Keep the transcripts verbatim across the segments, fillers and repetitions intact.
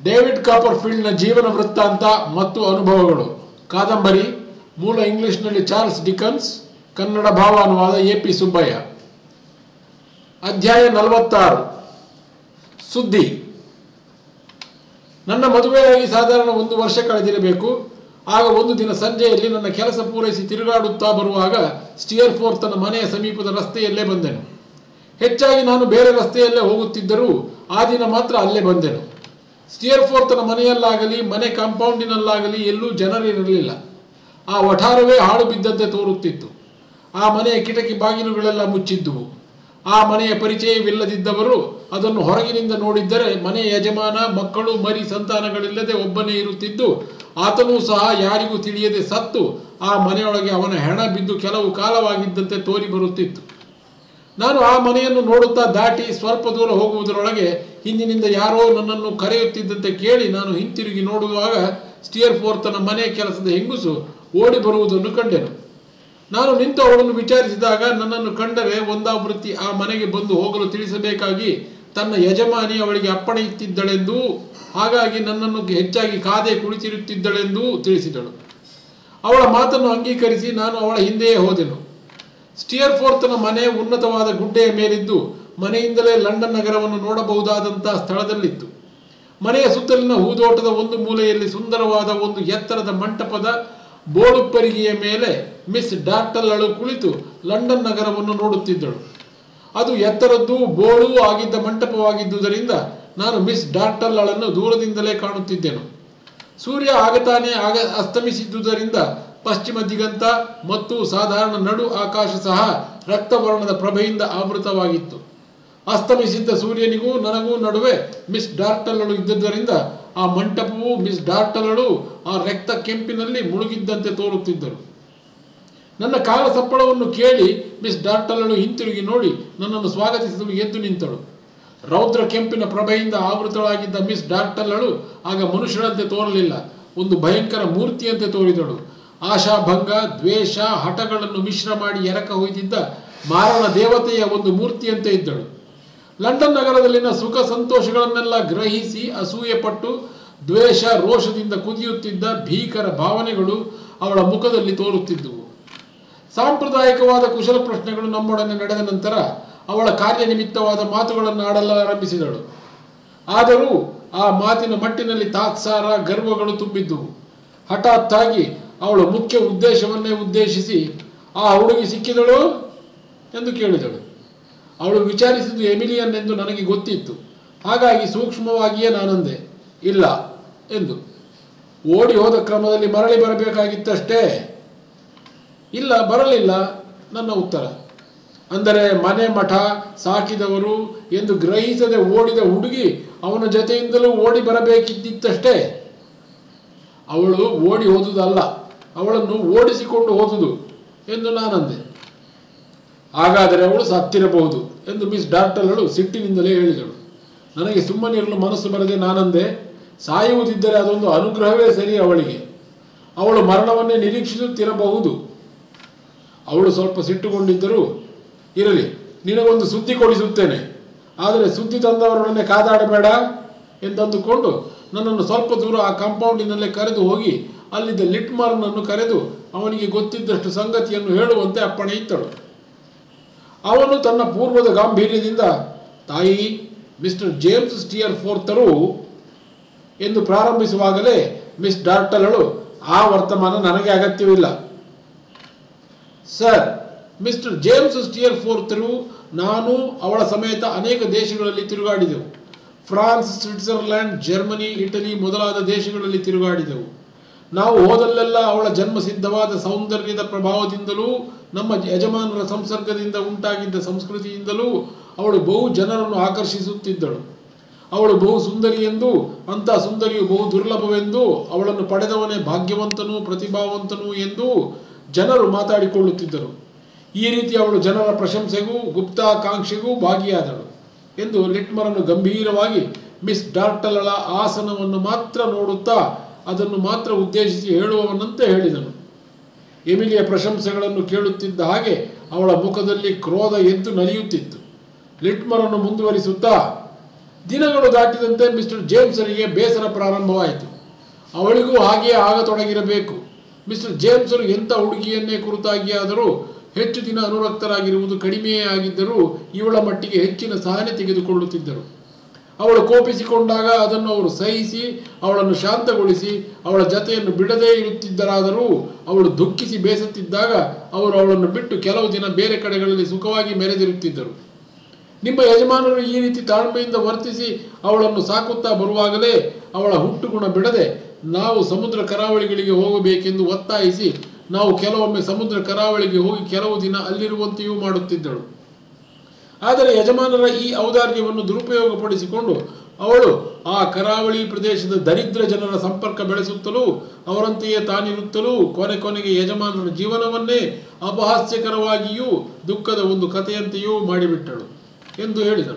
David ಕಾಪರ್ಫೀಲ್ಡ್ನ ಜೀವನ ವೃತ್ತಾಂತ ಮತ್ತು ಅನುಭವಗಳು. ಕಾದಂಬರಿ. ಮೂಲ ಇಂಗ್ಲಿಷ್ನಲ್ಲಿ ಚಾರ್ಲ್ಸ್ ಡಿಕನ್ಸ್, ಕನ್ನಡ ಭಾವಾನುವಾದ ಎ ಪಿ ಸುಬ್ಬಯ್ಯ. ಅಧ್ಯಾಯ ನಲವತ್ತಾರು. ಸುದ್ದಿ. ನನ್ನ ಮದುವೆಯಾಗಿ ಸಾಧಾರಣ ಒಂದು ವರ್ಷ ಕಳೆದಿರಬೇಕು. ಆಗ ಒಂದು ದಿನ ಸಂಜೆಯಲ್ಲಿ ನನ್ನ ಕೆಲಸ ಪೂರೈಸಿ ತಿರುಗಾಡುತ್ತಾ ಬರುವಾಗ ಸ್ಟಿಯರ್ಫೋರ್ತನ ಮನೆಯ ಸಮೀಪದ ರಸ್ತೆಯಲ್ಲೇ ಬಂದೆನು. ಹೆಚ್ಚಾಗಿ ನಾನು ಬೇರೆ ರಸ್ತೆಯಲ್ಲೇ ಹೋಗುತ್ತಿದ್ದರೂ ಆ ದಿನ ಮಾತ್ರ ಅಲ್ಲೇ ಬಂದೆನು. ಸ್ಟಿಯರ್ಫೋರ್ತನ ಮನೆಯಲ್ಲಾಗಲಿ ಮನೆ ಕಾಂಪೌಂಡಿನಲ್ಲಾಗಲಿ ಎಲ್ಲೂ ಜನರಿರಲಿಲ್ಲ. ಆ ವಠಾರವೇ ಹಾಳು ಬಿದ್ದಂತೆ ತೋರುತ್ತಿತ್ತು. ಆ ಮನೆಯ ಕಿಟಕಿ ಬಾಗಿಲುಗಳೆಲ್ಲ ಮುಚ್ಚಿದ್ದುವು. ಆ ಮನೆಯ ಪರಿಚಯವಿಲ್ಲದಿದ್ದವರು ಅದನ್ನು ಹೊರಗಿನಿಂದ ನೋಡಿದ್ದರೆ ಮನೆಯ ಯಜಮಾನ ಮಕ್ಕಳು ಮರಿ ಸಂತಾನಗಳಿಲ್ಲದೆ ಒಬ್ಬನೇ ಇರುತ್ತಿದ್ದು, ಆತನೂ ಸಹ ಯಾರಿಗೂ ತಿಳಿಯದೆ ಸತ್ತು ಆ ಮನೆಯೊಳಗೆ ಅವನ ಹೆಣ ಬಿದ್ದು ಕೆಲವು ಕಾಲವಾಗಿದ್ದಂತೆ ತೋರಿ ಬರುತ್ತಿತ್ತು. ನಾನು ಆ ಮನೆಯನ್ನು ನೋಡುತ್ತಾ ದಾಟಿ ಸ್ವಲ್ಪ ದೂರ ಹೋಗುವುದರೊಳಗೆ ಹಿಂದಿನಿಂದ ಯಾರೋ ನನ್ನನ್ನು ಕರೆಯುತ್ತಿದ್ದಂತೆ ಕೇಳಿ ನಾನು ಹಿಂತಿರುಗಿ ನೋಡುವಾಗ ಸ್ಟಿಯರ್ಫೋರ್ತನ ಮನೆ ಕೆಲಸದ ಹೆಂಗುಸು ಓಡಿ ಬರುವುದನ್ನು ಕಂಡೆನು. ನಾನು ನಿಂತು ಅವಳನ್ನು ವಿಚಾರಿಸಿದಾಗ ನನ್ನನ್ನು ಕಂಡರೆ ಒಂದಾವೃತ್ತಿ ಆ ಮನೆಗೆ ಬಂದು ಹೋಗಲು ತಿಳಿಸಬೇಕಾಗಿ ತನ್ನ ಯಜಮಾನಿ ಅವಳಿಗೆ ಅಪ್ಪಣೆ ಇತ್ತಿದ್ದಳೆಂದೂ, ಹಾಗಾಗಿ ನನ್ನನ್ನು ಹೆಚ್ಚಾಗಿ ಕಾದೆ ಕುಳಿತಿರುತ್ತಿದ್ದಳೆಂದೂ ತಿಳಿಸಿದಳು. ಅವಳ ಮಾತನ್ನು ಅಂಗೀಕರಿಸಿ ನಾನು ಅವಳ ಹಿಂದೆಯೇ ಹೋದೆನು. ಸ್ಟಿಯರ್ಫೋರ್ತನ ಮನೆ ಉನ್ನತವಾದ ಗುಡ್ಡೆಯ ಮೇಲಿದ್ದು ಮನೆಯಿಂದಲೇ ಲಂಡನ್ ನಗರವನ್ನು ನೋಡಬಹುದಾದಂತಹ ಸ್ಥಳದಲ್ಲಿತ್ತು. ಮನೆಯ ಸುತ್ತಲಿನ ಹೂದೋಟದ ಒಂದು ಮೂಲೆಯಲ್ಲಿ ಸುಂದರವಾದ ಒಂದು ಎತ್ತರದ ಮಂಟಪದ ಬೋಳುಪ್ಪರಿಗೆಯ ಮೇಲೆ ಮಿಸ್ ಡಾರ್ಟಲ್ಲಳು ಕುಳಿತು ಲಂಡನ್ ನಗರವನ್ನು ನೋಡುತ್ತಿದ್ದಳು. ಅದು ಎತ್ತರದ್ದು ಬೋಳು ಆಗಿದ್ದ ಮಂಟಪವಾಗಿದ್ದುದರಿಂದ ನಾನು ಮಿಸ್ ಡಾರ್ಟಲ್ಲಳನ್ನು ದೂರದಿಂದಲೇ ಕಾಣುತ್ತಿದ್ದೆನು. ಸೂರ್ಯ ಆಗತಾನೆ ಆಗ ಅಸ್ತಮಿಸಿದ್ದುದರಿಂದ ಪಶ್ಚಿಮ ದಿಗಂತ ಮತ್ತು ಸಾಧಾರಣ ನಡು ಆಕಾಶ ಸಹ ರಕ್ತವರ್ಣದ ಪ್ರಭೆಯಿಂದ ಆವೃತವಾಗಿತ್ತು. ಅಸ್ತಮಿಸಿದ್ದ ಸೂರ್ಯನಿಗೂ ನನಗೂ ನಡುವೆ ಮಿಸ್ ಡಾರ್ಟಲ್ಲಳು ಇದ್ದುದರಿಂದ ಆ ಮಂಟಪವು ಮಿಸ್ ಡಾರ್ಟಲ್ಲಳು ಆ ರಕ್ತ ಕೆಂಪಿನಲ್ಲಿ ಮುಳುಗಿದ್ದಂತೆ ತೋರುತ್ತಿದ್ದರು. ನನ್ನ ಕಾಲ ಸಪ್ಪಳವನ್ನು ಕೇಳಿ ಮಿಸ್ ಡಾರ್ಟಲ್ಲಳು ಹಿಂತಿರುಗಿ ನೋಡಿ ನನ್ನನ್ನು ಸ್ವಾಗತಿಸಲು ಎದ್ದು ನಿಂತಳು. ರೌದ್ರ ಕೆಂಪಿನ ಪ್ರಭೆಯಿಂದ ಆವೃತಳಾಗಿದ್ದ ಮಿಸ್ ಡಾರ್ಟಲ್ಲಳು ಆಗ ಮನುಷ್ಯರಂತೆ ತೋರಲಿಲ್ಲ, ಒಂದು ಭಯಂಕರ ಮೂರ್ತಿಯಂತೆ ತೋರಿದಳು. ಆಶಾಭಂಗ, ದ್ವೇಷ, ಹಠಗಳನ್ನು ಮಿಶ್ರ ಮಾಡಿ ಎರಕ ಹೊಯ್ದಿದ್ದ ಮಾರಣ ದೇವತೆಯ ಒಂದು ಮೂರ್ತಿಯಂತೆ ಇದ್ದಳು. ಲಂಡನ್ ನಗರದಲ್ಲಿನ ಸುಖ ಸಂತೋಷಗಳನ್ನೆಲ್ಲ ಗ್ರಹಿಸಿ ಅಸೂಯೆ ಪಟ್ಟು ದ್ವೇಷ ರೋಷದಿಂದ ಕುದಿಯುತ್ತಿದ್ದ ಭೀಕರ ಭಾವನೆಗಳು ಅವಳ ಮುಖದಲ್ಲಿ ತೋರುತ್ತಿದ್ದುವು. ಸಾಂಪ್ರದಾಯಿಕವಾದ ಕುಶಲ ಪ್ರಶ್ನೆಗಳು ನಮ್ಮೊಡನೆ ನಡೆದ ನಂತರ ಅವಳ ಕಾರ್ಯನಿಮಿತ್ತವಾದ ಮಾತುಗಳನ್ನು ಆಡಲಾರಂಭಿಸಿದಳು. ಆದರೂ ಆ ಮಾತಿನ ಮಟ್ಟಿನಲ್ಲಿ ತಾತ್ಸಾರ ಗರ್ವಗಳು ತುಂಬಿದ್ದುವು. ಹಠಾತ್ತಾಗಿ ಅವಳು ಮುಖ್ಯ ಉದ್ದೇಶವನ್ನೇ ಉದ್ದೇಶಿಸಿ, ಆ ಹುಡುಗಿ ಸಿಕ್ಕಿದಳು ಎಂದು ಕೇಳಿದಳು. ಅವಳು ವಿಚಾರಿಸಿದ್ದು ಎಮಿಲಿಯನ್ ಎಂದು ನನಗೆ ಗೊತ್ತಿತ್ತು. ಹಾಗಾಗಿ ಸೂಕ್ಷ್ಮವಾಗಿಯೇ ನಾನಂದೆ, ಇಲ್ಲ ಎಂದು. ಓಡಿ ಹೋದ ಕ್ರಮದಲ್ಲಿ ಮರಳಿ ಬರಬೇಕಾಗಿತ್ತಷ್ಟೇ. ಇಲ್ಲ, ಬರಲಿಲ್ಲ ನನ್ನ ಉತ್ತರ. ಅಂದರೆ ಮನೆ ಮಠ ಸಾಕಿದವರು ಎಂದು ಗ್ರಹಿಸದೆ ಓಡಿದ ಹುಡುಗಿ ಅವನ ಜೊತೆಯಿಂದಲೂ ಓಡಿ ಬರಬೇಕಿದ್ದಿತ್ತಷ್ಟೇ. ಅವಳು ಓಡಿ ಹೋದುದಲ್ಲ, ಅವಳನ್ನು ಓಡಿಸಿಕೊಂಡು ಹೋದುದು ಎಂದು ನಾನಂದೆ. ಹಾಗಾದರೆ ಅವಳು ಸತ್ತಿರಬಹುದು ಎಂದು ಮಿಸ್ ಡಾರ್ಟಲ್ಲಳು ಸಿಟ್ಟಿನಿಂದಲೇ ಹೇಳಿದಳು. ನನಗೆ ಸುಮ್ಮನಿರಲು ಮನಸ್ಸು ಬರದೆ ನಾನಂದೆ, ಸಾಯುವುದಿದ್ದರೆ ಅದೊಂದು ಅನುಗ್ರಹವೇ ಸರಿ ಅವಳಿಗೆ. ಅವಳು ಮರಣವನ್ನೇ ನಿರೀಕ್ಷಿಸುತ್ತಿರಬಹುದು. ಅವಳು ಸ್ವಲ್ಪ ಸಿಟ್ಟುಕೊಂಡಿದ್ದರೂ, ಇರಲಿ, ನಿನಗೊಂದು ಸುದ್ದಿ ಕೊಡಿಸುತ್ತೇನೆ, ಆದರೆ ಸುದ್ದಿ ತಂದವರೊಡನೆ ಕಾದಾಡಬೇಡ ಎಂದಂದುಕೊಂಡು ನನ್ನನ್ನು ಸ್ವಲ್ಪ ದೂರ ಆ ಕಾಂಪೌಂಡಿನಲ್ಲೇ ಕರೆದು ಹೋಗಿ ಅಲ್ಲಿದ್ದ ಲಿಟ್ಮರ್ನನ್ನು ಕರೆದು ಅವನಿಗೆ ಗೊತ್ತಿದ್ದಷ್ಟು ಸಂಗತಿಯನ್ನು ಹೇಳುವಂತೆ ಅಪ್ಪಣೆ ಇತ್ತಳು. ಅವನು ತನ್ನ ಪೂರ್ವದ ಗಾಂಭೀರ್ಯದಿಂದ, ತಾಯಿ, ಮಿಸ್ಟರ್ ಜೇಮ್ಸ್ ಸ್ಟಿಯರ್ಫೋರ್ತರು ಎಂದು ಪ್ರಾರಂಭಿಸುವಾಗಲೇ ಮಿಸ್ ಡಾರ್ಟಲ್ಲಳು, ಆ ವರ್ತಮಾನ ನನಗೆ ಅಗತ್ಯವಿಲ್ಲ. ಸರ್, ಮಿಸ್ಟರ್ ಜೇಮ್ಸ್ ಸ್ಟಿಯರ್ಫೋರ್ತರು ನಾನು ಅವಳ ಸಮೇತ ಅನೇಕ ದೇಶಗಳಲ್ಲಿ ತಿರುಗಾಡಿದೆವು. ಫ್ರಾನ್ಸ್, ಸ್ವಿಟ್ಜರ್ಲ್ಯಾಂಡ್, ಜರ್ಮನಿ, ಇಟಲಿ ಮೊದಲಾದ ದೇಶಗಳಲ್ಲಿ ತಿರುಗಾಡಿದೆವು. ನಾವು ಹೋದಲ್ಲೆಲ್ಲ ಅವಳ ಜನ್ಮಸಿದ್ಧವಾದ ಸೌಂದರ್ಯದ ಪ್ರಭಾವದಿಂದಲೂ ನಮ್ಮ ಯಜಮಾನರ ಸಂಸರ್ಗದಿಂದ ಉಂಟಾಗಿದ್ದ ಸಂಸ್ಕೃತಿಯಿಂದಲೂ ಅವಳು ಬಹು ಜನರನ್ನು ಆಕರ್ಷಿಸುತ್ತಿದ್ದಳು. ಅವಳು ಬಹು ಸುಂದರಿಯೆಂದೂ ಅಂಥ ಸುಂದರಿಯು ಬಹು ದುರ್ಲಭವೆಂದೂ ಅವಳನ್ನು ಪಡೆದವನೇ ಭಾಗ್ಯವಂತನೂ ಪ್ರತಿಭಾವಂತನೂ ಎಂದೂ ಜನರು ಮಾತಾಡಿಕೊಳ್ಳುತ್ತಿದ್ದರು. ಈ ರೀತಿ ಅವಳು ಜನರ ಪ್ರಶಂಸೆಗೂ ಗುಪ್ತಾಕಾಂಕ್ಷೆಗೂ ಭಾಗಿಯಾದಳು ಎಂದು ಲಿಟ್ಮರನ್ನು ಗಂಭೀರವಾಗಿ ಮಿಸ್ ಡಾರ್ಟಲ್ಲಳ ಆಸನವನ್ನು ಮಾತ್ರ ನೋಡುತ್ತಾ ಅದನ್ನು ಮಾತ್ರ ಉದ್ದೇಶಿಸಿ ಹೇಳುವವನಂತೆ ಹೇಳಿದನು. ಎಮಿಲಿಯ ಪ್ರಶಂಸೆಗಳನ್ನು ಕೇಳುತ್ತಿದ್ದ ಹಾಗೆ ಅವಳ ಮುಖದಲ್ಲಿ ಕ್ರೋಧ ಎದ್ದು ನಲಿಯುತ್ತಿತ್ತು. ಲಿಟ್ಮರನ್ನು ಮುಂದುವರಿಸುತ್ತಾ, ದಿನಗಳು ದಾಟಿದಂತೆ ಮಿಸ್ಟರ್ ಜೇಮ್ಸರಿಗೆ ಬೇಸರ ಪ್ರಾರಂಭವಾಯಿತು. ಅವಳಿಗೂ ಹಾಗೆಯೇ ಆಗತೊಡಗಿರಬೇಕು. ಮಿಸ್ಟರ್ ಜೇಮ್ಸರು ಎಂಥ ಹುಡುಗಿಯನ್ನೇ ಕುರಿತಾಗಿಯಾದರೂ ಹೆಚ್ಚು ದಿನ ಅನುರಕ್ತರಾಗಿರುವುದು ಕಡಿಮೆಯೇ ಆಗಿದ್ದರೂ ಇವಳ ಮಟ್ಟಿಗೆ ಹೆಚ್ಚಿನ ಸಹನೆ ತೆಗೆದುಕೊಳ್ಳುತ್ತಿದ್ದರು. ಅವಳು ಕೋಪಿಸಿಕೊಂಡಾಗ ಅದನ್ನು ಅವರು ಸಹಿಸಿ ಅವಳನ್ನು ಶಾಂತಗೊಳಿಸಿ ಅವಳ ಜತೆಯನ್ನು ಬಿಡದೇ ಇರುತ್ತಿದ್ದರಾದರೂ ಅವಳು ದುಃಖಿಸಿ ಬೇಸತ್ತಿದ್ದಾಗ ಅವರು ಅವಳನ್ನು ಬಿಟ್ಟು ಕೆಲವು ದಿನ ಬೇರೆ ಕಡೆಗಳಲ್ಲಿ ಸುಖವಾಗಿ ಮೆರೆದಿರುತ್ತಿದ್ದರು. ನಿಮ್ಮ ಯಜಮಾನರು ಈ ರೀತಿ ತಾಳ್ಮೆಯಿಂದ ವರ್ತಿಸಿ ಅವಳನ್ನು ಸಾಕುತ್ತಾ ಬರುವಾಗಲೇ ಅವಳ ಹುಟ್ಟುಗುಣ ಬಿಡದೆ ನಾವು ಸಮುದ್ರ ಕರಾವಳಿಗಳಿಗೆ ಹೋಗಬೇಕೆಂದು ಒತ್ತಾಯಿಸಿ ನಾವು ಕೆಲವೊಮ್ಮೆ ಸಮುದ್ರ ಕರಾವಳಿಗೆ ಹೋಗಿ ಕೆಲವು ದಿನ ಅಲ್ಲಿರುವಂತೆಯೂ ಮಾಡುತ್ತಿದ್ದಳು. ಆದರೆ ಯಜಮಾನರ ಈ ಔದಾರ್ಯವನ್ನು ದುರುಪಯೋಗಪಡಿಸಿಕೊಂಡು ಅವಳು ಆ ಕರಾವಳಿ ಪ್ರದೇಶದ ದರಿದ್ರ ಜನರ ಸಂಪರ್ಕ ಬೆಳೆಸುತ್ತಲೂ ಅವರಂತೆಯೇ ತಾನಿರುತ್ತಲೂ ಕೊನೆ ಕೊನೆಗೆ ಯಜಮಾನರ ಜೀವನವನ್ನೇ ಅಪಹಾಸ್ಯಕರವಾಗಿಯೂ ದುಃಖದ ಒಂದು ಕಥೆಯಂತೆಯೂ ಮಾಡಿಬಿಟ್ಟಳು ಎಂದು ಹೇಳಿದಳು.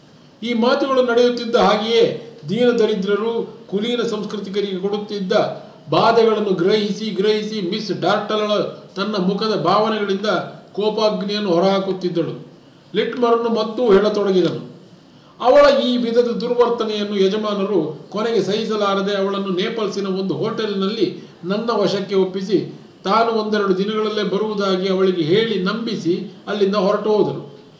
ಈ ಮಾತುಗಳು ನಡೆಯುತ್ತಿದ್ದ ಹಾಗೆಯೇ ದೀನ ದರಿದ್ರರು ಕುಲೀನ ಸಂಸ್ಕೃತಿಕರಿಗೆ ಕೊಡುತ್ತಿದ್ದ ಬಾಧೆಗಳನ್ನು ಗ್ರಹಿಸಿ ಗ್ರಹಿಸಿ ಮಿಸ್ ಡಾರ್ಟಲಳ ತನ್ನ ಮುಖದ ಭಾವನೆಗಳಿಂದ ಕೋಪಾಗ್ನಿಯನ್ನು ಹೊರಹಾಕುತ್ತಿದ್ದಳು. ಲಿಟ್ಮರನ್ನು ಮತ್ತೂ ಹೇಳತೊಡಗಿದನು. ಅವಳ ಈ ವಿಧದ ದುರ್ವರ್ತನೆಯನ್ನು ಯಜಮಾನರು ಕೊನೆಗೆ ಸಹಿಸಲಾರದೆ ಅವಳನ್ನು ನೇಪಲ್ಸಿನ ಒಂದು ಹೋಟೆಲ್ನಲ್ಲಿ ನನ್ನ ವಶಕ್ಕೆ ಒಪ್ಪಿಸಿ ತಾನು ಒಂದೆರಡು ದಿನಗಳಲ್ಲೇ ಬರುವುದಾಗಿ ಅವಳಿಗೆ ಹೇಳಿ ನಂಬಿಸಿ ಅಲ್ಲಿಂದ ಹೊರಟು ಹೋದರು.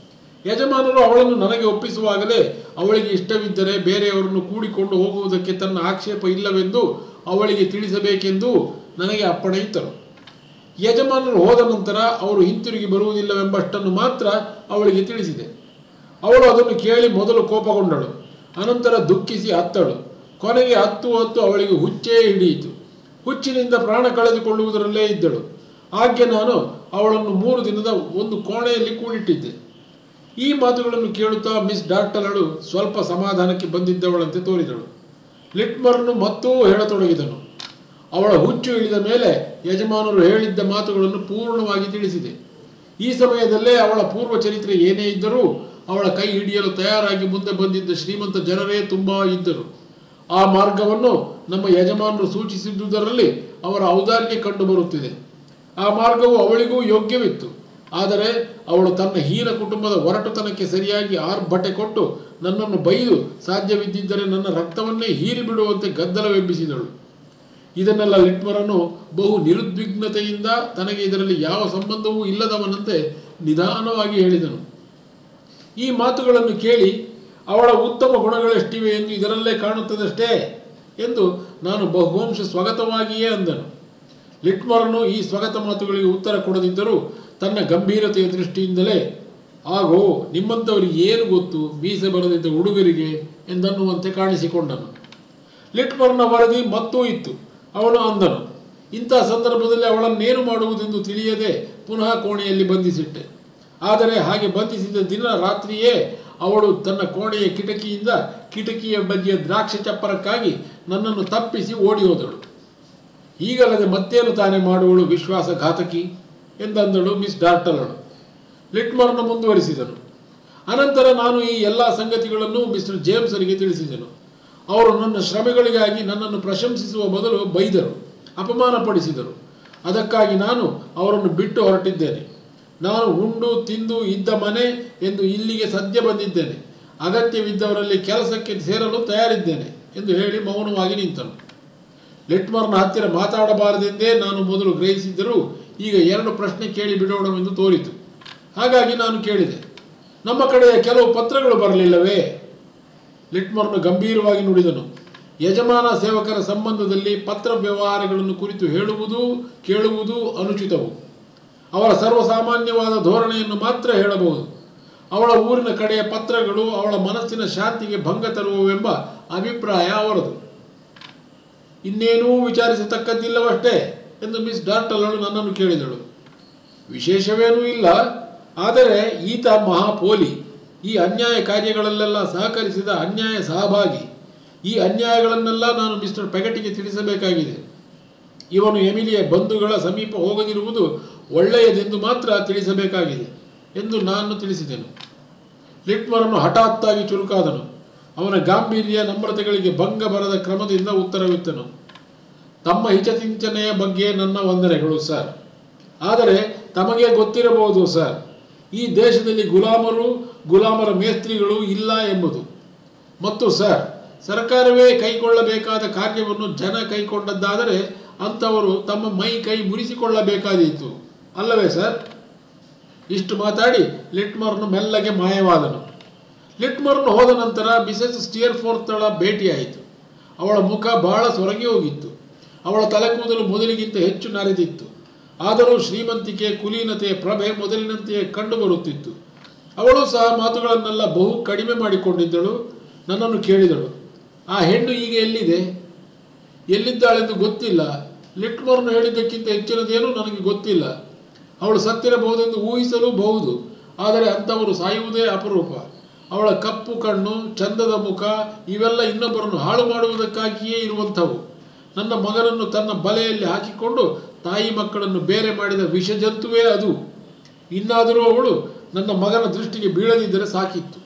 ಯಜಮಾನರು ಅವಳನ್ನು ನನಗೆ ಒಪ್ಪಿಸುವಾಗಲೇ ಅವಳಿಗೆ ಇಷ್ಟವಿದ್ದರೆ ಬೇರೆಯವರನ್ನು ಕೂಡಿಕೊಂಡು ಹೋಗುವುದಕ್ಕೆ ತನ್ನ ಆಕ್ಷೇಪ ಇಲ್ಲವೆಂದು ಅವಳಿಗೆ ತಿಳಿಸಬೇಕೆಂದು ನನಗೆ ಅಪ್ಪಣೆ ಇತ್ತರು. ಯಜಮಾನರು ಹೋದ ನಂತರ ಅವರು ಹಿಂತಿರುಗಿ ಬರುವುದಿಲ್ಲವೆಂಬಷ್ಟನ್ನು ಮಾತ್ರ ಅವಳಿಗೆ ತಿಳಿಸಿದೆ. ಅವಳು ಅದನ್ನು ಕೇಳಿ ಮೊದಲು ಕೋಪಗೊಂಡಳು, ಅನಂತರ ದುಃಖಿಸಿ ಅತ್ತಳು. ಕೊನೆಗೆ ಹತ್ತು ಹೊತ್ತು ಅವಳಿಗೆ ಹುಚ್ಚೇ ಹಿಡಿಯಿತು. ಹುಚ್ಚಿನಿಂದ ಪ್ರಾಣ ಕಳೆದುಕೊಳ್ಳುವುದರಲ್ಲೇ ಇದ್ದಳು. ಹಾಗೆ ನಾನು ಅವಳನ್ನು ಮೂರು ದಿನದ ಒಂದು ಕೋಣೆಯಲ್ಲಿ ಕೂಡಿಟ್ಟಿದ್ದೆ. ಈ ಮಾತುಗಳನ್ನು ಕೇಳುತ್ತಾ ಮಿಸ್ ಡಾರ್ಟಲಳು ಸ್ವಲ್ಪ ಸಮಾಧಾನಕ್ಕೆ ಬಂದಿದ್ದವಳಂತೆ ತೋರಿದಳು. ಲಿಟ್ಮರ್ನು ಮತ್ತೂ ಹೇಳತೊಡಗಿದನು. ಅವಳ ಹುಚ್ಚು ಇಳಿದ ಮೇಲೆ ಯಜಮಾನರು ಹೇಳಿದ್ದ ಮಾತುಗಳನ್ನು ಪೂರ್ಣವಾಗಿ ತಿಳಿಸಿದೆ. ಈ ಸಮಯದಲ್ಲೇ ಅವಳ ಪೂರ್ವ ಚರಿತ್ರೆ ಏನೇ ಇದ್ದರೂ ಅವಳ ಕೈ ಹಿಡಿಯಲು ತಯಾರಾಗಿ ಮುಂದೆ ಬಂದಿದ್ದ ಶ್ರೀಮಂತ ಜನರೇ ತುಂಬ ಇದ್ದರು. ಆ ಮಾರ್ಗವನ್ನು ನಮ್ಮ ಯಜಮಾನರು ಸೂಚಿಸಿದ್ದುದರಲ್ಲಿ ಅವರ ಔದಾರ್ಯ ಕಂಡು ಬರುತ್ತಿದೆ. ಆ ಮಾರ್ಗವು ಅವಳಿಗೂ ಯೋಗ್ಯವಿತ್ತು. ಆದರೆ ಅವಳು ತನ್ನ ಹೀನ ಕುಟುಂಬದ ಒರಟುತನಕ್ಕೆ ಸರಿಯಾಗಿ ಆರ್ಭಟೆ ಕೊಟ್ಟು ನನ್ನನ್ನು ಬೈದು ಸಾಧ್ಯವಿದ್ದಿದ್ದರೆ ನನ್ನ ರಕ್ತವನ್ನೇ ಹೀರಿಬಿಡುವಂತೆ ಗದ್ದಲವೆಬ್ಬಿಸಿದಳು. ಇದನ್ನೆಲ್ಲ ಲಿಟ್ಮರನು ಬಹು ನಿರುದ್ವಿಗ್ನತೆಯಿಂದ ತನಗೆ ಇದರಲ್ಲಿ ಯಾವ ಸಂಬಂಧವೂ ಇಲ್ಲದವನಂತೆ ನಿಧಾನವಾಗಿ ಹೇಳಿದನು. ಈ ಮಾತುಗಳನ್ನು ಕೇಳಿ ಅವಳ ಉತ್ತಮ ಗುಣಗಳೆಷ್ಟಿವೆ ಎಂದು ಇದರಲ್ಲೇ ಕಾಣುತ್ತದಷ್ಟೇ ಎಂದು ನಾನು ಬಹುವಂಶ ಸ್ವಗತವಾಗಿಯೇ ಅಂದನು. ಲಿಟ್ಮರನು ಈ ಸ್ವಗತ ಮಾತುಗಳಿಗೆ ಉತ್ತರ ಕೊಡದಿದ್ದರೂ ತನ್ನ ಗಂಭೀರತೆಯ ದೃಷ್ಟಿಯಿಂದಲೇ ಆಗೋ ನಿಮ್ಮಂಥವರಿಗೆ ಏನು ಗೊತ್ತು ಮೀಸೆ ಬರದಿದ್ದ ಹುಡುಗರಿಗೆ ಎಂದನ್ನುವಂತೆ ಕಾಣಿಸಿಕೊಂಡನು. ಲಿಟ್ಮರ್ನ ವರದಿ ಮತ್ತೂ ಇತ್ತು. ಅವನು ಅಂದನು, ಇಂಥ ಸಂದರ್ಭದಲ್ಲಿ ಅವಳನ್ನೇನು ಮಾಡುವುದೆಂದು ತಿಳಿಯದೆ ಪುನಃ ಕೋಣೆಯಲ್ಲಿ ಬಂಧಿಸಿಟ್ಟೆ. ಆದರೆ ಹಾಗೆ ಬಂಧಿಸಿದ ದಿನ ರಾತ್ರಿಯೇ ಅವಳು ತನ್ನ ಕೋಣೆಯ ಕಿಟಕಿಯಿಂದ ಕಿಟಕಿಯ ಬದಿಯ ದ್ರಾಕ್ಷಿ ಚಪ್ಪರಕ್ಕಾಗಿ ನನ್ನನ್ನು ತಪ್ಪಿಸಿ ಓಡಿ ಹೋದಳು. ಹೀಗಲ್ಲದೆ ಮತ್ತೇನು ತಾನೇ ಮಾಡುವಳು ವಿಶ್ವಾಸಘಾತಕಿ ಎಂದಂದಳು ಮಿಸ್ ಡಾರ್ಟಲಳು. ಲಿಟ್ಮರ್ನ ಮುಂದುವರಿಸಿದನು. ಅನಂತರ ನಾನು ಈ ಎಲ್ಲ ಸಂಗತಿಗಳನ್ನು ಮಿಸ್ಟರ್ ಜೇಮ್ಸರಿಗೆ ತಿಳಿಸಿದೆನು. ಅವರು ನನ್ನ ಶ್ರಮೆಗಳಿಗಾಗಿ ನನ್ನನ್ನು ಪ್ರಶಂಸಿಸುವ ಬದಲು ಬೈದರು, ಅಪಮಾನಪಡಿಸಿದರು. ಅದಕ್ಕಾಗಿ ನಾನು ಅವರನ್ನು ಬಿಟ್ಟು ಹೊರಟಿದ್ದೇನೆ. ನಾನು ಉಂಡು ತಿಂದು ಇದ್ದ ಮನೆ ಎಂದು ಇಲ್ಲಿಗೆ ಸದ್ಯ ಬಂದಿದ್ದೇನೆ. ಅಗತ್ಯವಿದ್ದವರಲ್ಲಿ ಕೆಲಸಕ್ಕೆ ಸೇರಲು ತಯಾರಿದ್ದೇನೆ ಎಂದು ಹೇಳಿ ಮೌನವಾಗಿ ನಿಂತನು. ಲಿಟ್ಮರ್ನ ಹತ್ತಿರ ಮಾತಾಡಬಾರದೆಂದೇ ನಾನು ಮೊದಲು ಗ್ರಹಿಸಿದ್ದರೂ ಈಗ ಎರಡು ಪ್ರಶ್ನೆ ಕೇಳಿ ಬಿಡೋಣವೆಂದು ತೋರಿತು. ಹಾಗಾಗಿ ನಾನು ಕೇಳಿದೆ, ನಮ್ಮ ಕಡೆಯ ಕೆಲವು ಪತ್ರಗಳು ಬರಲಿಲ್ಲವೇ? ಲಿಟ್ಮರ್ನು ಗಂಭೀರವಾಗಿ ನುಡಿದನು. ಯಜಮಾನ ಸೇವಕರ ಸಂಬಂಧದಲ್ಲಿ ಪತ್ರ ವ್ಯವಹಾರಗಳನ್ನು ಕುರಿತು ಹೇಳುವುದು ಕೇಳುವುದು ಅನುಚಿತವು. ಅವರ ಸರ್ವಸಾಮಾನ್ಯವಾದ ಧೋರಣೆಯನ್ನು ಮಾತ್ರ ಹೇಳಬಹುದು. ಅವಳ ಊರಿನ ಕಡೆಯ ಪತ್ರಗಳು ಅವಳ ಮನಸ್ಸಿನ ಶಾಂತಿಗೆ ಭಂಗ ತರುವವೆಂಬ ಅಭಿಪ್ರಾಯ ಅವರದು. ಇನ್ನೇನೂ ವಿಚಾರಿಸತಕ್ಕದ್ದಿಲ್ಲವಷ್ಟೇ ಎಂದು ಮಿಸ್ ಡಾರ್ಟಲಳು ನನ್ನನ್ನು ಕೇಳಿದಳು. ವಿಶೇಷವೇನೂ ಇಲ್ಲ, ಆದರೆ ಈತ ಮಹಾಪೋಲಿ, ಈ ಅನ್ಯಾಯ ಕಾರ್ಯಗಳಲ್ಲೆಲ್ಲ ಸಹಕರಿಸಿದ ಅನ್ಯಾಯ ಸಹಭಾಗಿ. ಈ ಅನ್ಯಾಯಗಳನ್ನೆಲ್ಲ ನಾನು ಮಿಸ್ಟರ್ ಪೆಗಟಿಗೆ ತಿಳಿಸಬೇಕಾಗಿದೆ. ಇವನು ಎಮಿಲಿಯ ಬಂಧುಗಳ ಸಮೀಪ ಹೋಗದಿರುವುದು ಒಳ್ಳೆಯದೆಂದು ಮಾತ್ರ ತಿಳಿಸಬೇಕಾಗಿದೆ ಎಂದು ನಾನು ತಿಳಿಸಿದೆನು. ಲಿಟ್ಮರನು ಹಠಾತ್ತಾಗಿ ಚುರುಕಾದನು. ಅವನ ಗಾಂಭೀರ್ಯ ನಮ್ರತೆಗಳಿಗೆ ಭಂಗ ಬರದ ಕ್ರಮದಿಂದ ಉತ್ತರವಿತ್ತನು. ತಮ್ಮ ಹಿತಚಿಂತನೆಯ ಬಗ್ಗೆ ನನ್ನ ವಂದನೆಗಳು ಸರ್. ಆದರೆ ತಮಗೆ ಗೊತ್ತಿರಬಹುದು ಸರ್, ಈ ದೇಶದಲ್ಲಿ ಗುಲಾಮರು ಗುಲಾಮರ ಮೇಸ್ತ್ರಿಗಳು ಇಲ್ಲ ಎಂಬುದು. ಮತ್ತು ಸರ್, ಸರ್ಕಾರವೇ ಕೈಗೊಳ್ಳಬೇಕಾದ ಕಾರ್ಯವನ್ನು ಜನ ಕೈಗೊಂಡದ್ದಾದರೆ ಅಂಥವರು ತಮ್ಮ ಮೈ ಕೈ ಮುರಿಸಿಕೊಳ್ಳಬೇಕಾದೀತು ಅಲ್ಲವೇ ಸರ್? ಇಷ್ಟು ಮಾತಾಡಿ ಲಿಟ್ಮರ್ನು ಮೆಲ್ಲಗೆ ಮಾಯವಾದನು. ಲಿಟ್ಮರ್ನು ಹೋದ ನಂತರ ಮಿಸೆಸ್ ಸ್ಟಿಯರ್ಫೋರ್ತಳ ಭೇಟಿಯಾಯಿತು. ಅವಳ ಮುಖ ಬಹಳ ಸೊರಗಿ ಹೋಗಿತ್ತು. ಅವಳ ತಲೆ ಕೂದಲು ಮೊದಲಿಗಿಂತ ಹೆಚ್ಚು ನರೆದಿತ್ತು. ಆದರೂ ಶ್ರೀಮಂತಿಕೆ, ಕುಲೀನತೆ, ಪ್ರಭೆ ಮೊದಲಿನಂತೆಯೇ ಕಂಡು ಬರುತ್ತಿತ್ತು. ಅವಳು ಸಹ ಮಾತುಗಳನ್ನೆಲ್ಲ ಬಹು ಕಡಿಮೆ ಮಾಡಿಕೊಂಡಿದ್ದಳು. ನನ್ನನ್ನು ಕೇಳಿದಳು, ಆ ಹೆಣ್ಣು ಈಗ ಎಲ್ಲಿದೆ? ಎಲ್ಲಿದ್ದಾಳೆಂದು ಗೊತ್ತಿಲ್ಲ. ಲಿಟ್ಮರ್ನು ಹೇಳಿದ್ದಕ್ಕಿಂತ ಹೆಚ್ಚಿನದೇನೂ ನನಗೆ ಗೊತ್ತಿಲ್ಲ. ಅವಳು ಸತ್ತಿರಬಹುದೆಂದು ಊಹಿಸಲೂಬಹುದು. ಆದರೆ ಅಂಥವರು ಸಾಯುವುದೇ ಅಪರೂಪ. ಅವಳ ಕಪ್ಪು ಕಣ್ಣು, ಚಂದದ ಮುಖ ಇವೆಲ್ಲ ಇನ್ನೊಬ್ಬರನ್ನು ಹಾಳು ಮಾಡುವುದಕ್ಕಾಗಿಯೇ ಇರುವಂಥವು. ನನ್ನ ಮಗನನ್ನು ತನ್ನ ಬಲೆಯಲ್ಲಿ ಹಾಕಿಕೊಂಡು ತಾಯಿ ಮಕ್ಕಳನ್ನು ಬೇರೆ ಮಾಡಿದ ವಿಷಜಂತುವೇ ಅದು. ಇನ್ನಾದರೂ ಅವಳು ನನ್ನ ಮಗನ ದೃಷ್ಟಿಗೆ ಬೀಳದಿದ್ದರೆ ಸಾಕಿತ್ತು.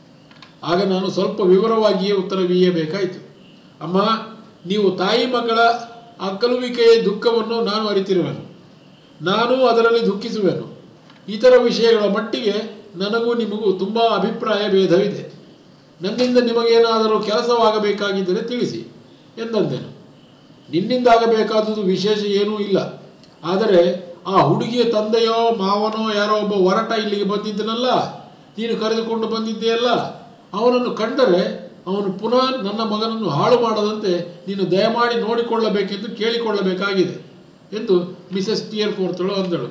ಆಗ ನಾನು ಸ್ವಲ್ಪ ವಿವರವಾಗಿಯೇ ಉತ್ತರವೀಯಬೇಕಾಯಿತು. ಅಮ್ಮ, ನೀವು ತಾಯಿ ಮಕ್ಕಳ ಅಕ್ಕಲುವಿಕೆಯ ದುಃಖವನ್ನು ನಾನು ಅರಿತಿರುವೆನು. ನಾನು ಅದರಲ್ಲಿ ದುಃಖಿಸುವೆನು. ಇತರ ವಿಷಯಗಳ ಮಟ್ಟಿಗೆ ನನಗೂ ನಿಮಗೂ ತುಂಬ ಅಭಿಪ್ರಾಯ ಭೇದವಿದೆ. ನನ್ನಿಂದ ನಿಮಗೇನಾದರೂ ಕೆಲಸವಾಗಬೇಕಾಗಿದ್ದರೆ ತಿಳಿಸಿ ಎಂದಂದೆನು. ನಿನ್ನಿಂದಾಗಬೇಕಾದುದು ವಿಶೇಷ ಏನೂ ಇಲ್ಲ. ಆದರೆ ಆ ಹುಡುಗಿಯ ತಂದೆಯೋ ಮಾವನೋ ಯಾರೋ ಒಬ್ಬ ಹೊರಟ ಇಲ್ಲಿಗೆ ಬಂದಿದ್ದನಲ್ಲ, ನೀನು ಕರೆದುಕೊಂಡು ಬಂದಿದ್ದೆಯಲ್ಲ, ಅವನನ್ನು ಕಂಡರೆ ಅವನು ಪುನಃ ನನ್ನ ಮಗನನ್ನು ಹಾಳು ಮಾಡದಂತೆ ನೀನು ದಯಮಾಡಿ ನೋಡಿಕೊಳ್ಳಬೇಕೆಂದು ಕೇಳಿಕೊಳ್ಳಬೇಕಾಗಿದೆ ಎಂದು ಮಿಸೆಸ್ ಸ್ಟಿಯರ್ಫೋರ್ತಳು ಅಂದಳು.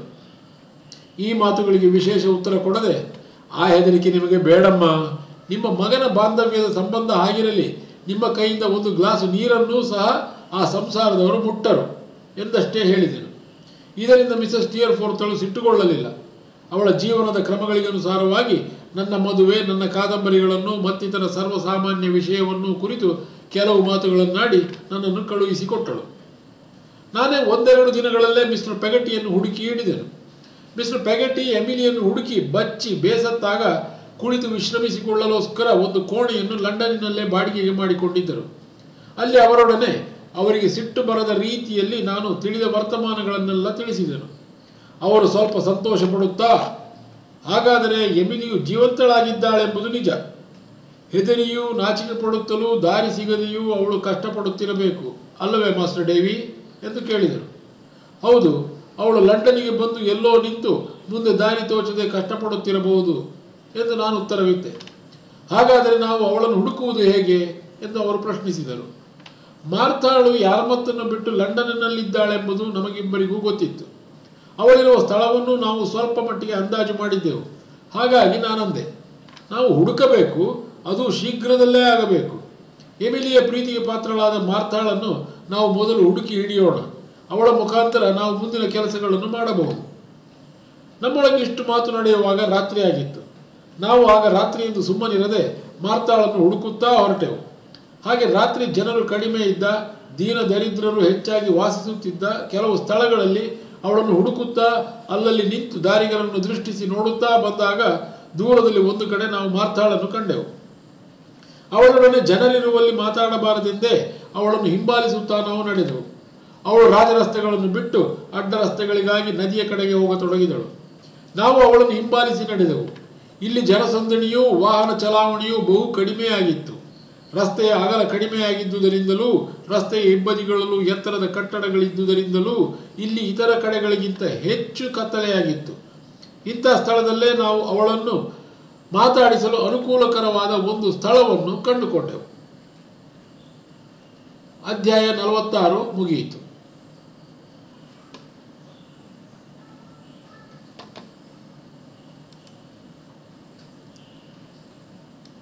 ಈ ಮಾತುಗಳಿಗೆ ವಿಶೇಷ ಉತ್ತರ ಕೊಡದೆ, ಆ ಹೆದರಿಕೆ ನಿಮಗೆ ಬೇಡಮ್ಮ. ನಿಮ್ಮ ಮಗನ ಬಾಂಧವ್ಯದ ಸಂಬಂಧ ಆಗಿರಲಿ, ನಿಮ್ಮ ಕೈಯಿಂದ ಒಂದು ಗ್ಲಾಸು ನೀರನ್ನೂ ಸಹ ಆ ಸಂಸಾರದವರು ಮುಟ್ಟರು ಎಂದಷ್ಟೇ ಹೇಳಿದೆನು. ಇದರಿಂದ ಮಿಸೆಸ್ ಸ್ಟಿಯರ್ಫೋರ್ತಳು ಸಿಟ್ಟುಕೊಳ್ಳಲಿಲ್ಲ. ಅವಳ ಜೀವನದ ಕ್ರಮಗಳಿಗನುಸಾರವಾಗಿ ನನ್ನ ಮದುವೆ, ನನ್ನ ಕಾದಂಬರಿಗಳನ್ನು ಮತ್ತಿತರ ಸರ್ವಸಾಮಾನ್ಯ ವಿಷಯವನ್ನು ಕುರಿತು ಕೆಲವು ಮಾತುಗಳನ್ನಾಡಿ ನನ್ನನ್ನು ಕಳುಹಿಸಿಕೊಟ್ಟಳು. ನಾನೇ ಒಂದೆರಡು ದಿನಗಳಲ್ಲೇ ಮಿಸ್ಟರ್ ಪೆಗಟಿಯನ್ನು ಹುಡುಕಿ ಹಿಡಿದೆನು. ಮಿಸ್ಟರ್ ಪೆಗಟಿ ಎಮಿಲಿಯನ್ನು ಹುಡುಕಿ ಬಚ್ಚಿ ಬೇಸತ್ತಾಗ ಕುಳಿತು ವಿಶ್ರಮಿಸಿಕೊಳ್ಳಲೋಸ್ಕರ ಒಂದು ಕೋಣೆಯನ್ನು ಲಂಡನ್ನಿನಲ್ಲೇ ಬಾಡಿಗೆಗೆ ಮಾಡಿಕೊಂಡಿದ್ದರು. ಅಲ್ಲಿ ಅವರೊಡನೆ ಅವರಿಗೆ ಸಿಟ್ಟು ಬರದ ರೀತಿಯಲ್ಲಿ ನಾನು ತಿಳಿದ ವರ್ತಮಾನಗಳನ್ನೆಲ್ಲ ತಿಳಿಸಿದೆನು. ಅವರು ಸ್ವಲ್ಪ ಸಂತೋಷ ಪಡುತ್ತಾ, ಹಾಗಾದರೆ ಎಮಿಲಿಯು ಜೀವಂತಳಾಗಿದ್ದಾಳೆಂಬುದು ನಿಜ. ಹೆದರಿಯೂ ನಾಚಿಕೆ ಪಡುತ್ತಲೂ ದಾರಿ ಸಿಗದೆಯೂ ಅವಳು ಕಷ್ಟಪಡುತ್ತಿರಬೇಕು ಅಲ್ಲವೇ ಮಾಸ್ಟರ್ ಡೇವಿ ಎಂದು ಕೇಳಿದರು. ಹೌದು, ಅವಳು ಲಂಡನ್ನಿಗೆ ಬಂದು ಎಲ್ಲೋ ನಿಂತು ಮುಂದೆ ದಾರಿ ತೋಚದೆ ಕಷ್ಟಪಡುತ್ತಿರಬಹುದು ಎಂದು ನಾನು ಉತ್ತರವಿದ್ದೆ. ಹಾಗಾದರೆ ನಾವು ಅವಳನ್ನು ಹುಡುಕುವುದು ಹೇಗೆ ಎಂದು ಅವರು ಪ್ರಶ್ನಿಸಿದರು. ಮಾರ್ಥಾಳು ಯಾರ್ಮತ್ತನ್ನು ಬಿಟ್ಟು ಲಂಡನ್ನಿನಲ್ಲಿದ್ದಾಳೆಂಬುದು ನಮಗಿಬ್ಬರಿಗೂ ಗೊತ್ತಿತ್ತು. ಅವಳಿರುವ ಸ್ಥಳವನ್ನು ನಾವು ಸ್ವಲ್ಪ ಮಟ್ಟಿಗೆ ಅಂದಾಜು ಮಾಡಿದ್ದೆವು. ಹಾಗಾಗಿ ನಾನಂದೆ, ನಾವು ಹುಡುಕಬೇಕು, ಅದು ಶೀಘ್ರದಲ್ಲೇ ಆಗಬೇಕು. ಎಮಿಲಿಯ ಪ್ರೀತಿಗೆ ಪಾತ್ರಳಾದ ಮಾರ್ಥಾಳನ್ನು ನಾವು ಮೊದಲು ಹುಡುಕಿ ಹಿಡಿಯೋಣ. ಅವಳ ಮುಖಾಂತರ ನಾವು ಮುಂದಿನ ಕೆಲಸಗಳನ್ನು ಮಾಡಬಹುದು. ನಮ್ಮೊಳಗೆ ಇಷ್ಟು ಮಾತು ನಡೆಯುವಾಗ ರಾತ್ರಿಯಾಗಿತ್ತು. ನಾವು ಆಗ ರಾತ್ರಿಯಿಂದ ಸುಮ್ಮನಿರದೆ ಮಾರ್ಥಾಳನ್ನು ಹುಡುಕುತ್ತಾ ಹೊರಟೆವು. ಹಾಗೆ ರಾತ್ರಿ ಜನರು ಕಡಿಮೆ ಇದ್ದ, ದೀನ ದರಿದ್ರರು ಹೆಚ್ಚಾಗಿ ವಾಸಿಸುತ್ತಿದ್ದ ಕೆಲವು ಸ್ಥಳಗಳಲ್ಲಿ ಅವಳನ್ನು ಹುಡುಕುತ್ತಾ ಅಲ್ಲಲ್ಲಿ ನಿಂತು ದಾರಿಗರನ್ನು ದೃಷ್ಟಿಸಿ ನೋಡುತ್ತಾ ಬಂದಾಗ ದೂರದಲ್ಲಿ ಒಂದು ಕಡೆ ನಾವು ಮಾರ್ಥಾಳನ್ನು ಕಂಡೆವು. ಅವಳೊಡನೆ ಜನರಿರುವಲ್ಲಿ ಮಾತಾಡಬಾರದೆಂದೇ ಅವಳನ್ನು ಹಿಂಬಾಲಿಸುತ್ತಾ ನಾವು ನಡೆದೆವು. ಅವಳು ರಾಜರಸ್ತೆಗಳನ್ನು ಬಿಟ್ಟು ಅಡ್ಡ ರಸ್ತೆಗಳಿಗಾಗಿ ನದಿಯ ಕಡೆಗೆ ಹೋಗತೊಡಗಿದಳು. ನಾವು ಅವಳನ್ನು ಹಿಂಬಾಲಿಸಿ ನಡೆದೆವು. ಇಲ್ಲಿ ಜನಸಂದಣಿಯೂ ವಾಹನ ಚಲಾವಣೆಯೂ ಬಹು ಕಡಿಮೆಯಾಗಿತ್ತು. ರಸ್ತೆಯ ಅಗಲ ಕಡಿಮೆಯಾಗಿದ್ದುದರಿಂದಲೂ ರಸ್ತೆಯ ಇಬ್ಬದಿಗಳಲ್ಲೂ ಎತ್ತರದ ಕಟ್ಟಡಗಳಿದ್ದುದರಿಂದಲೂ ಇಲ್ಲಿ ಇತರ ಕಡೆಗಳಿಗಿಂತ ಹೆಚ್ಚು ಕತ್ತಲೆಯಾಗಿತ್ತು. ಇಂಥ ಸ್ಥಳದಲ್ಲೇ ನಾವು ಅವಳನ್ನು ಮಾತಾಡಿಸಲು ಅನುಕೂಲಕರವಾದ ಒಂದು ಸ್ಥಳವನ್ನು ಕಂಡುಕೊಂಡೆವು. ಅಧ್ಯಾಯ ನಲವತ್ತಾರು ಮುಗಿಯಿತು.